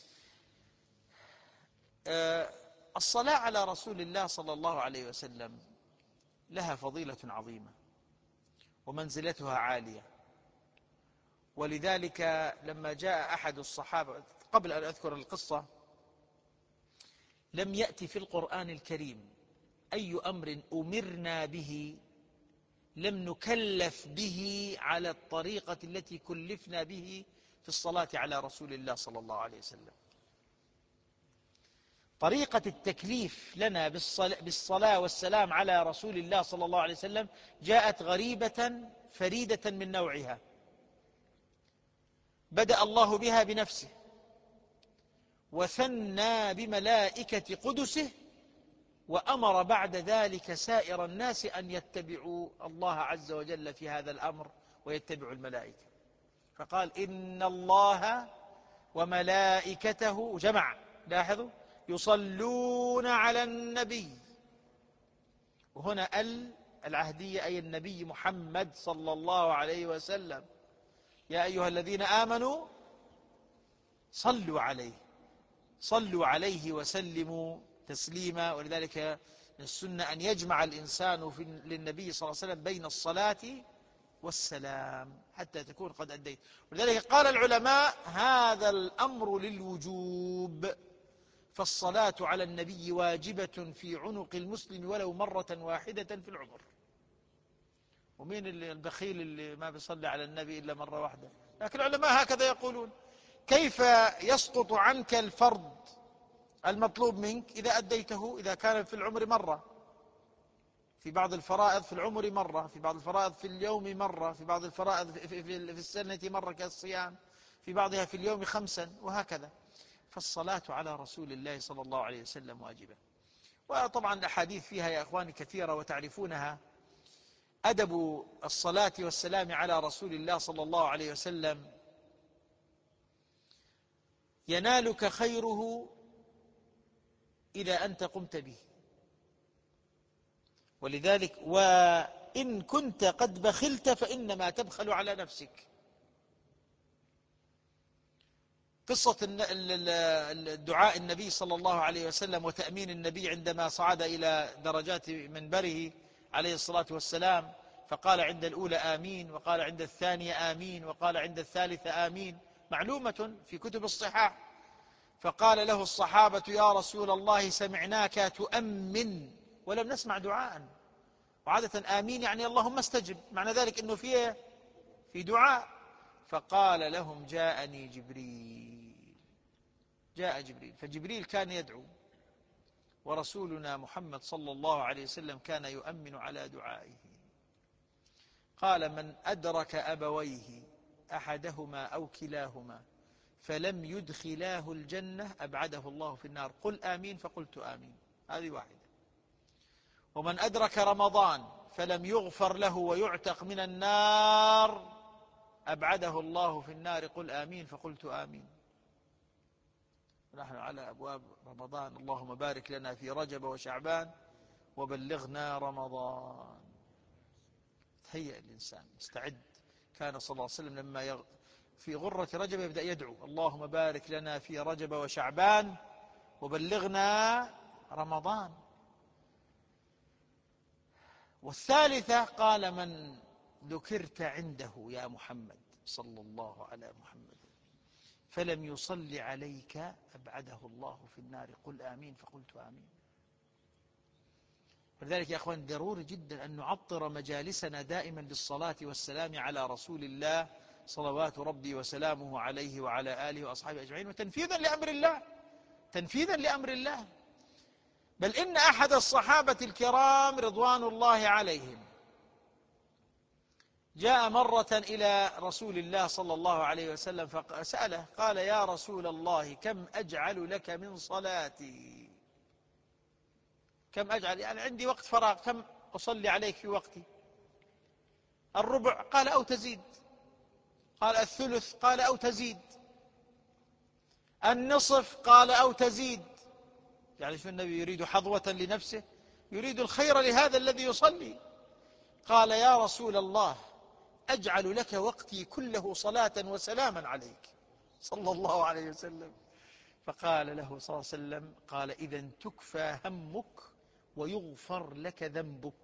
الصلاة على رسول الله صلى الله عليه وسلم لها فضيلة عظيمة ومنزلتها عالية. ولذلك لما جاء أحد الصحابة، قبل أن أذكر القصة، لم يأتي في القرآن الكريم أي أمر أمرنا به لم نكلف به على الطريقة التي كلفنا به في الصلاة على رسول الله صلى الله عليه وسلم. طريقة التكليف لنا بالصلاة والسلام على رسول الله صلى الله عليه وسلم جاءت غريبة فريدة من نوعها. بدأ الله بها بنفسه، وثنى بملائكة قدسه، وأمر بعد ذلك سائر الناس أن يتبعوا الله عز وجل في هذا الأمر ويتبعوا الملائكة. فقال: إن الله وملائكته جمع، لاحظوا، يصلون على النبي. وهنا العهدية أي النبي محمد صلى الله عليه وسلم. يا أيها الذين آمنوا صلوا عليه وسلموا تسليما. ولذلك من السنة أن يجمع الإنسان للنبي صلى الله عليه وسلم بين الصلاة والسلام حتى تكون قد أديت. ولذلك قال العلماء: هذا الأمر للوجوب، فالصلاة على النبي واجبة في عنق المسلم ولو مرة واحدة في العمر. ومين البخيل اللي ما بيصلي على النبي إلا مرة واحدة؟ لكن العلماء هكذا يقولون: كيف يسقط عنك الفرض المطلوب منك إذا أديته، إذا كان في العمر مرة، في بعض الفرائض في العمر مرة، في بعض الفرائض في اليوم مرة، في بعض الفرائض في السنة مرة كالصيام، في بعضها في اليوم 5، وهكذا. فالصلاة على رسول الله صلى الله عليه وسلم واجبة. وطبعا الأحاديث فيها يا أخواني كثيرة وتعرفونها. أدب الصلاة والسلام على رسول الله صلى الله عليه وسلم ينالك خيره إذا أنت قمت به. ولذلك وإن كنت قد بخلت فإنما تبخل على نفسك. قصة الدعاء النبي صلى الله عليه وسلم وتأمين النبي عندما صعد إلى درجات منبره عليه الصلاة والسلام، فقال عند الأولى آمين، وقال عند الثانية آمين، وقال عند الثالثة آمين، معلومة في كتب الصحاح. فقال له الصحابة: يا رسول الله سمعناك تؤمن ولم نسمع دعاء. وعادة آمين يعني اللهم استجب، معنى ذلك أنه في دعاء. فقال لهم: جاءني جبريل. جاء جبريل، فجبريل كان يدعو، ورسولنا محمد صلى الله عليه وسلم كان يؤمن على دعائه. قال: من أدرك أبويه أحدهما أو كلاهما فلم يدخلاه الجنة أبعده الله في النار. قل آمين، فقلت آمين. هذه واحدة. ومن أدرك رمضان فلم يغفر له ويعتق من النار أبعده الله في النار. قل آمين، فقلت آمين. نحن على أبواب رمضان، اللهم بارك لنا في رجب وشعبان وبلغنا رمضان. تهيأ الإنسان، استعد. كان صلى الله عليه وسلم لما في غرة رجب يبدأ يدعو: اللهم بارك لنا في رجب وشعبان وبلغنا رمضان. والثالثة قال: من ذكرت عنده يا محمد صلى الله على محمد فلم يصل عليك أبعده الله في النار. قل آمين، فقلت آمين. ولذلك يا أخوان ضروري جدا أن نعطر مجالسنا دائما بالصلاة والسلام على رسول الله صلوات ربي وسلامه عليه وعلى آله وأصحابه أجمعين، وتنفيذا لأمر الله، تنفيذا لأمر الله. بل إن أحد الصحابة الكرام رضوان الله عليهم جاء مرة إلى رسول الله صلى الله عليه وسلم فسأله، قال: يا رسول الله كم أجعل لك من صلاتي؟ كم أجعل؟ يعني عندي وقت فراغ، كم أصلي عليك في وقتي؟ الربع؟ قال: أو تزيد. قال: الثلث؟ قال: أو تزيد. النصف؟ قال: أو تزيد. يعني شو النبي يريد حظوة لنفسه؟ يريد الخير لهذا الذي يصلي. قال: يا رسول الله أجعل لك وقتي كله صلاة وسلاما عليك صلى الله عليه وسلم. فقال له صلى الله عليه وسلم: قال: إذن تكفى همك ويغفر لك ذنبك.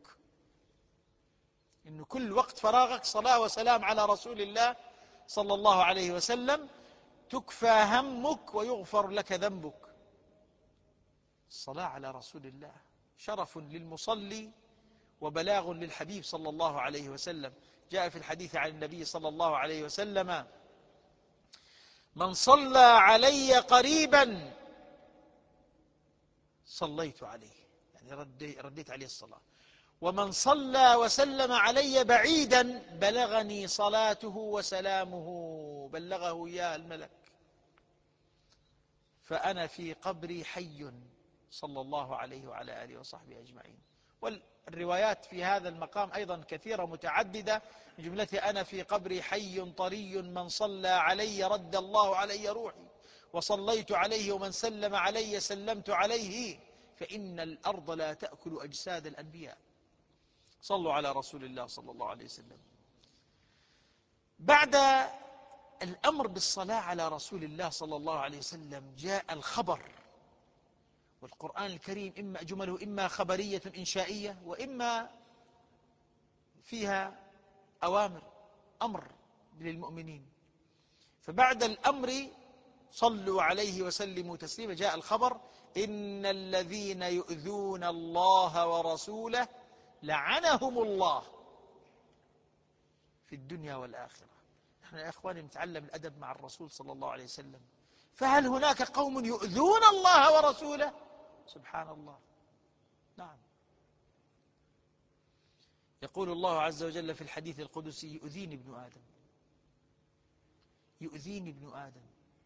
إنه كل وقت فراغك صلاة وسلام على رسول الله صلى الله عليه وسلم، تكفى همك ويغفر لك ذنبك. الصلاة على رسول الله شرف للمصلي وبلاغ للحبيب صلى الله عليه وسلم. جاء في الحديث عن النبي صلى الله عليه وسلم: من صلى علي قريبا صليت عليه، يعني رديت عليه الصلاة. ومن صلى وسلم علي بعيدا بلغني صلاته وسلامه، بلغه إياه الملك، فأنا في قبري حي، صلى الله عليه وعلى آله وصحبه أجمعين. والروايات في هذا المقام أيضا كثيرة متعددة، من جملتها: أنا في قبري حي طري، من صلى علي رد الله علي روحي، وصليت عليه، ومن سلم علي سلمت عليه، فإن الأرض لا تأكل أجساد الأنبياء. صلوا على رسول الله صلى الله عليه وسلم. بعد الأمر بالصلاة على رسول الله صلى الله عليه وسلم جاء الخبر. والقرآن الكريم إما جمله إما خبرية إنشائية، وإما فيها أوامر، أمر للمؤمنين. فبعد الأمر صلوا عليه وسلموا تسليما جاء الخبر: إن الذين يؤذون الله ورسوله لعنهم الله في الدنيا والآخرة. نحن يا أخواني نتعلم الأدب مع الرسول صلى الله عليه وسلم، فهل هناك قوم يؤذون الله ورسوله؟ سبحان الله. نعم، يقول الله عز وجل في الحديث القدسي: يؤذيني ابن آدم، يؤذيني ابن آدم،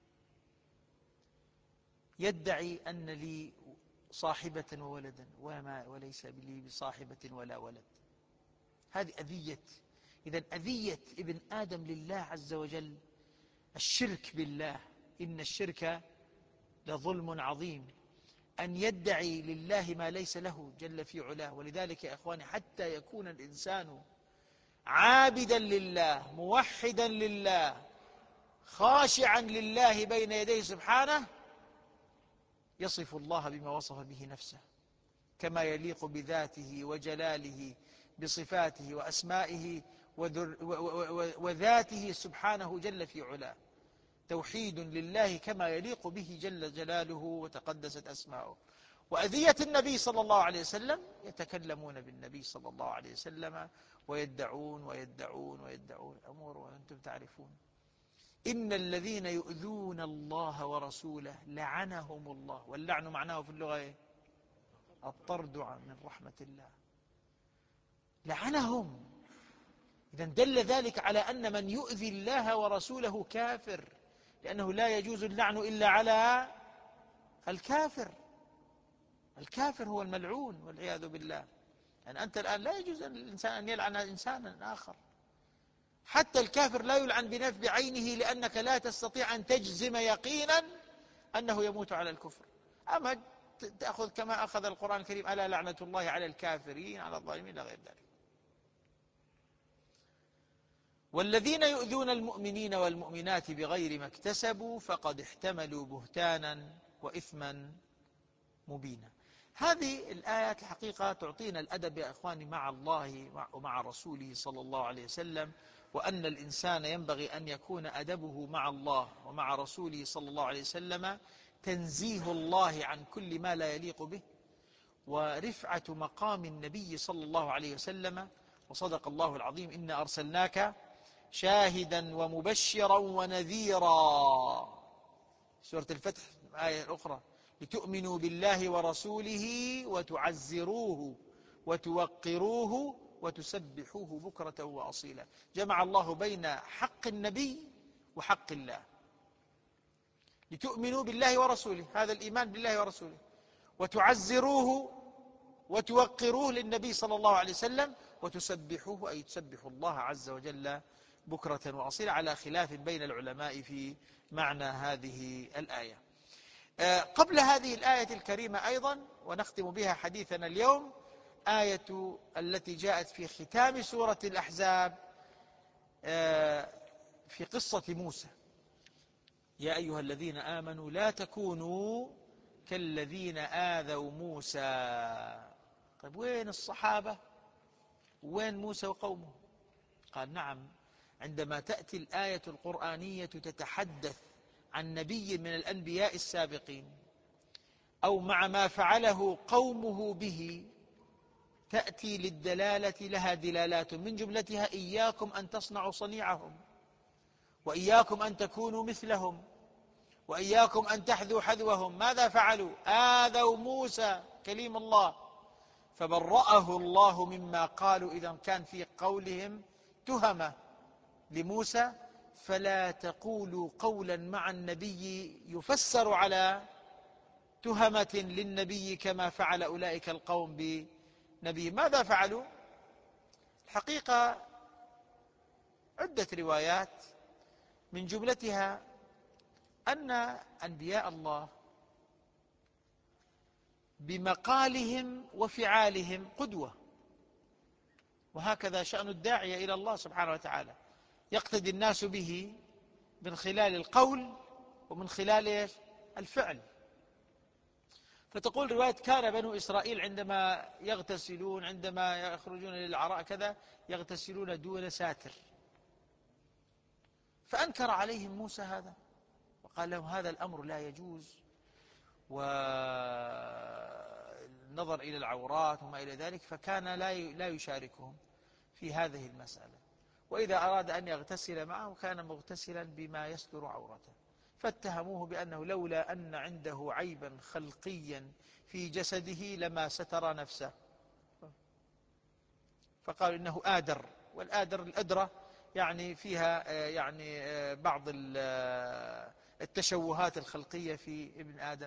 يدعي أن لي صاحبة وولدا وليس لي بصاحبة ولا ولد. هذه أذية. إذن أذية ابن آدم لله عز وجل الشرك بالله، إن الشرك لظلم عظيم، أن يدعي لله ما ليس له جل في علاه. ولذلك يا أخواني حتى يكون الإنسان عابدا لله، موحدا لله، خاشعا لله بين يديه سبحانه، يصف الله بما وصف به نفسه كما يليق بذاته وجلاله، بصفاته وأسمائه وذاته سبحانه جل في علاه. توحيد لله كما يليق به جل جلاله وتقدست أسماؤه. وأذية النبي صلى الله عليه وسلم، يتكلمون بالنبي صلى الله عليه وسلم ويدعون ويدعون ويدعون أمور وأنتم تعرفون. إن الذين يؤذون الله ورسوله لعنهم الله. واللعن معناه في اللغة الطرد من رحمة الله. لعنهم. إذن دل ذلك على أن من يؤذي الله ورسوله كافر، لأنه لا يجوز اللعن إلا على الكافر. الكافر هو الملعون والعياذ بالله. يعني أنت الآن لا يجوز للإنسان أن يلعن إنسانا آخر، حتى الكافر لا يلعن بعينه، لأنك لا تستطيع أن تجزم يقينا أنه يموت على الكفر. أما تأخذ كما أخذ القرآن الكريم: ألا لعنة الله على الكافرين على الظالمين، لا غير ذلك. والذين يؤذون المؤمنين والمؤمنات بغير ما اكتسبوا فقد احتملوا بهتانا وإثما مبينا. هذه الآيات الحقيقة تعطينا الأدب يا أخواني مع الله ومع رسوله صلى الله عليه وسلم، وأن الإنسان ينبغي أن يكون أدبه مع الله ومع رسوله صلى الله عليه وسلم تنزيه الله عن كل ما لا يليق به، ورفعة مقام النبي صلى الله عليه وسلم. وصدق الله العظيم: إنا أرسلناك شاهدا ومبشرا ونذيرا. سورة الفتح الآية الأخرى: لتؤمنوا بالله ورسوله وتعزروه وتوقروه وتسبحوه بكرة وأصيلا. جمع الله بين حق النبي وحق الله. لتؤمنوا بالله ورسوله، هذا الإيمان بالله ورسوله، وتعزروه وتوقروه للنبي صلى الله عليه وسلم، وتسبحوه أي تسبحوا الله عز وجل بكرة وأصيلا، على خلاف بين العلماء في معنى هذه الآية. قبل هذه الآية الكريمة أيضا، ونختم بها حديثنا اليوم، آية التي جاءت في ختام سورة الأحزاب في قصة موسى: يا أيها الذين آمنوا لا تكونوا كالذين آذوا موسى. طيب وين الصحابة؟ وين موسى وقومه؟ قال: نعم، عندما تأتي الآية القرآنية تتحدث عن نبي من الأنبياء السابقين، أو مع ما فعله قومه به، تأتي للدلالة لها دلالات، من جملتها: إياكم أن تصنعوا صنيعهم، وإياكم أن تكونوا مثلهم، وإياكم أن تحذوا حذوهم. ماذا فعلوا؟ آذوا موسى كليم الله فبرأه الله مما قالوا. إذا كان في قولهم تهمة لموسى، فلا تقولوا قولا مع النبي يفسر على تهمة للنبي كما فعل أولئك القوم بنبي. ماذا فعلوا؟ الحقيقة عدة روايات، من جملتها أن أنبياء الله بمقالهم وفعالهم قدوة، وهكذا شأن الداعية إلى الله سبحانه وتعالى، يقتدي الناس به من خلال القول ومن خلال الفعل. فتقول رواية كان بنو إسرائيل عندما يغتسلون، عندما يخرجون للعراء كذا، يغتسلون دون ساتر. فأنكر عليهم موسى هذا وقال لهم هذا الأمر لا يجوز، والنظر إلى العورات وما إلى ذلك، فكان لا يشاركهم في هذه المسألة. وإذا أراد أن يغتسل معه كان مغتسلا بما يستر عورته. فاتهموه بأنه لولا أن عنده عيبا خلقيا في جسده لما ستر نفسه، فقالوا إنه آدر. والآدر الأدرة يعني فيها يعني بعض التشوهات الخلقية في ابن آدم.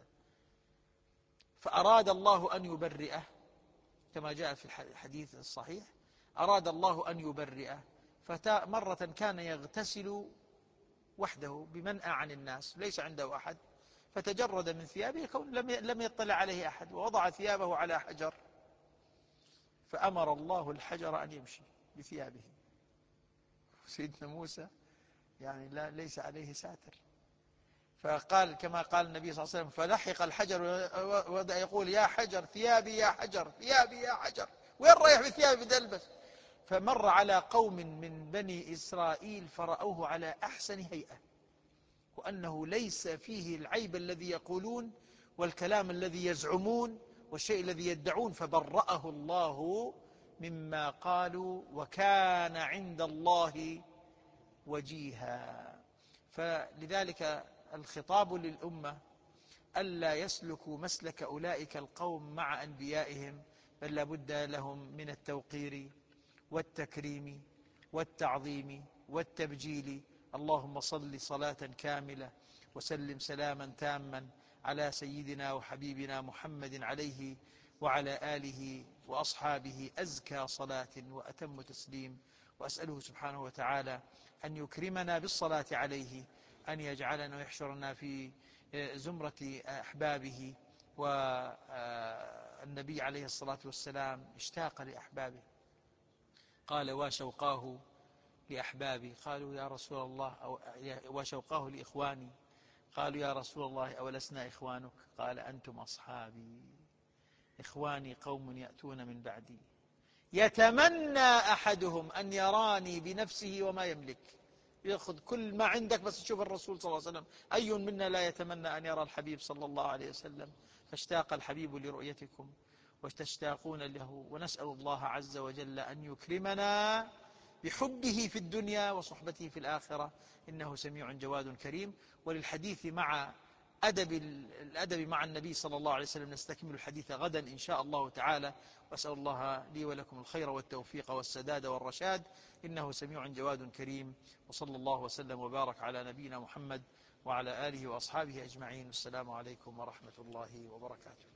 فأراد الله أن يبرئه كما جاء في الحديث الصحيح، أراد الله أن يبرئه. فمرة كان يغتسل وحده بمنأى عن الناس، ليس عنده أحد، فتجرد من ثيابه لم يطلع عليه أحد، ووضع ثيابه على حجر، فأمر الله الحجر أن يمشي بثيابه. سيدنا موسى يعني ليس عليه ساتر، فقال كما قال النبي صلى الله عليه وسلم: فلحق الحجر وبدأ يقول: يا حجر ثيابي يا حجر ثيابي يا حجر، وين رايح بثيابي بدلبس؟ فمر على قوم من بني إسرائيل فرأوه على أحسن هيئة، وأنه ليس فيه العيب الذي يقولون والكلام الذي يزعمون والشيء الذي يدعون، فبرأه الله مما قالوا وكان عند الله وجيها. فلذلك الخطاب للأمة ألا يسلكوا مسلك أولئك القوم مع أنبيائهم، بل لابد لهم من التوقير والتكريم والتعظيم والتبجيل. اللهم صل صلاة كاملة وسلم سلاما تاما على سيدنا وحبيبنا محمد عليه وعلى آله وأصحابه أزكى صلاة وأتم تسليم. وأسأله سبحانه وتعالى أن يكرمنا بالصلاة عليه، أن يجعلنا ويحشرنا في زمرة أحبابه. والنبي عليه الصلاة والسلام اشتاق لأحبابه، قال: وشوقاه لأحبابي. قالوا: يا رسول الله، وشوقاه لإخواني. قالوا: يا رسول الله، أولسنا إخوانك؟ قال: أنتم أصحابي. إخواني قوم يأتون من بعدي يتمنى أحدهم أن يراني بنفسه وما يملك. يأخذ كل ما عندك بس تشوف الرسول صلى الله عليه وسلم. أي منا لا يتمنى أن يرى الحبيب صلى الله عليه وسلم؟ فاشتاق الحبيب لرؤيتكم وتشتاقون له، ونسأل الله عز وجل أن يكرمنا بحبه في الدنيا وصحبته في الآخرة، إنه سميع جواد كريم. وللحديث مع الأدب مع النبي صلى الله عليه وسلم نستكمل الحديث غدا إن شاء الله تعالى. وأسأل الله لي ولكم الخير والتوفيق والسداد والرشاد، إنه سميع جواد كريم. وصلى الله وسلم وبارك على نبينا محمد وعلى آله وأصحابه أجمعين. السلام عليكم ورحمة الله وبركاته.